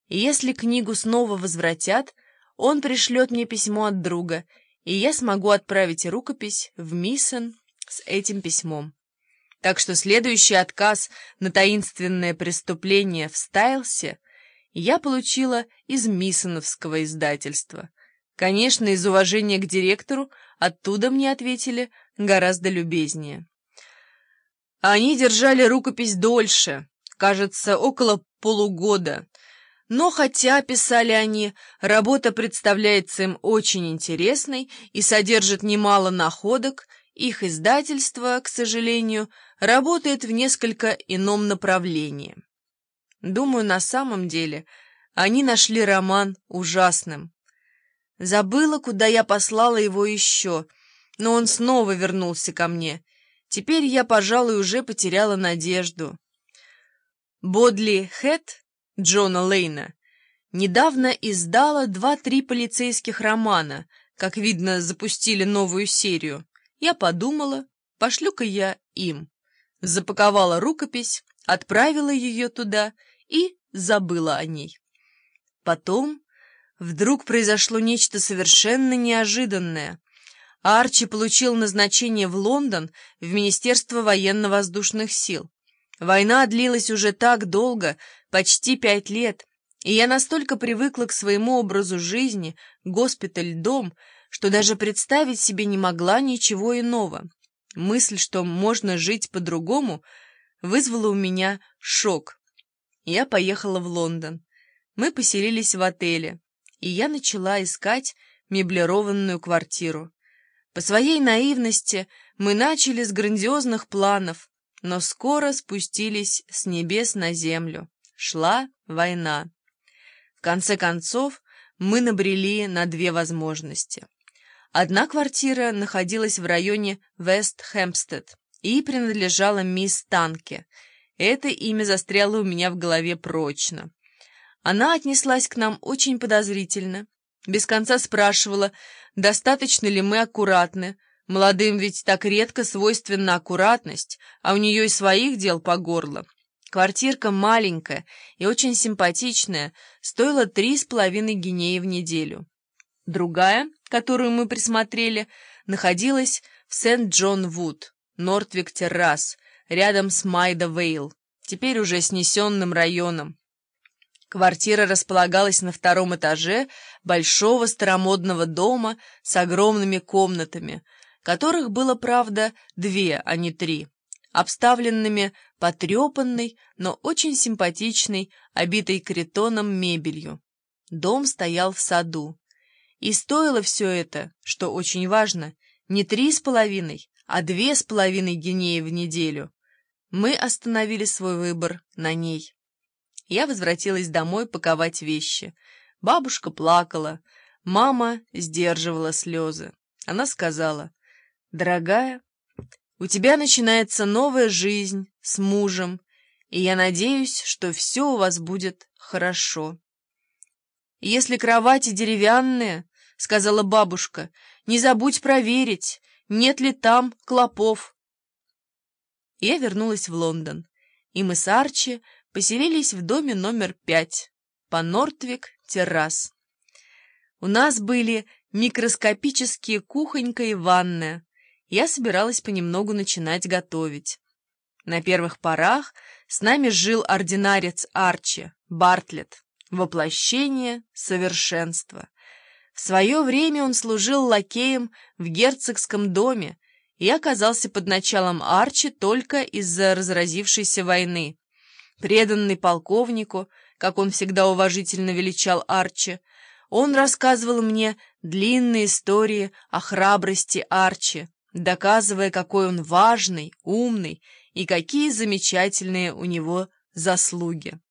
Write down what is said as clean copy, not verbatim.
И если книгу снова возвратят, он пришлет мне письмо от друга, и я смогу отправить рукопись в Миссен с этим письмом. Так что следующий отказ на таинственное преступление в Стайлсе я получила из миссоновского издательства. Конечно, из уважения к директору оттуда мне ответили гораздо любезнее. Они держали рукопись дольше, кажется, около полугода. Но хотя, писали они, работа представляется им очень интересной и содержит немало находок, их издательство, к сожалению, работает в несколько ином направлении. Думаю, на самом деле они нашли роман ужасным. Забыла, куда я послала его еще, но он снова вернулся ко мне. Теперь я, пожалуй, уже потеряла надежду. Бодли Хэт Джона Лейна недавно издала 2-3 полицейских романа, как видно, запустили новую серию. Я подумала, пошлю-ка я им. Запаковала рукопись, отправила ее туда и забыла о ней. Потом вдруг произошло нечто совершенно неожиданное. Арчи получил назначение в Лондон в Министерство военно-воздушных сил. Война длилась уже так долго, почти 5 лет, и я настолько привыкла к своему образу жизни, госпиталь-дом, что даже представить себе не могла ничего иного. Мысль, что можно жить по-другому, вызвала у меня шок. Я поехала в Лондон. Мы поселились в отеле, и я начала искать меблированную квартиру. По своей наивности мы начали с грандиозных планов, но скоро спустились с небес на землю. Шла война. В конце концов, мы набрели на 2 возможности. Одна квартира находилась в районе Вест-Хэмпстед и принадлежала мисс Танке. Это имя застряло у меня в голове прочно. Она отнеслась к нам очень подозрительно, без конца спрашивала, достаточно ли мы аккуратны. Молодым ведь так редко свойственна аккуратность, а у нее и своих дел по горло. Квартирка маленькая и очень симпатичная, стоила 3,5 гинеи в неделю. Другая, которую мы присмотрели, находилась в Сент-Джон-Вуд, Нортвик-Террас, рядом с Майда-Вейл, теперь уже снесенным районом. Квартира располагалась на 2-м этаже большого старомодного дома с огромными комнатами, которых было, правда, 2, а не 3, обставленными потрепанной, но очень симпатичной, обитой критоном мебелью. Дом стоял в саду. И стоило все это, что очень важно, не 3,5, а 2,5 гинеи в неделю. Мы остановили свой выбор на ней. Я возвратилась домой паковать вещи. Бабушка плакала, мама сдерживала слезы. Она сказала: «Дорогая, у тебя начинается новая жизнь с мужем, и я надеюсь, что все у вас будет хорошо». «Если кровати деревянные, — сказала бабушка, — не забудь проверить, нет ли там клопов». Я вернулась в Лондон, и мы с Арчи поселились в доме номер 5 по Нортвик-Террас. У нас были микроскопические кухонька и ванная. Я собиралась понемногу начинать готовить. На первых порах с нами жил ординарец Арчи, Бартлетт, воплощение совершенства. В свое время он служил лакеем в герцогском доме и оказался под началом Арчи только из-за разразившейся войны. Преданный полковнику, как он всегда уважительно величал Арчи, он рассказывал мне длинные истории о храбрости Арчи, доказывая, какой он важный, умный и какие замечательные у него заслуги.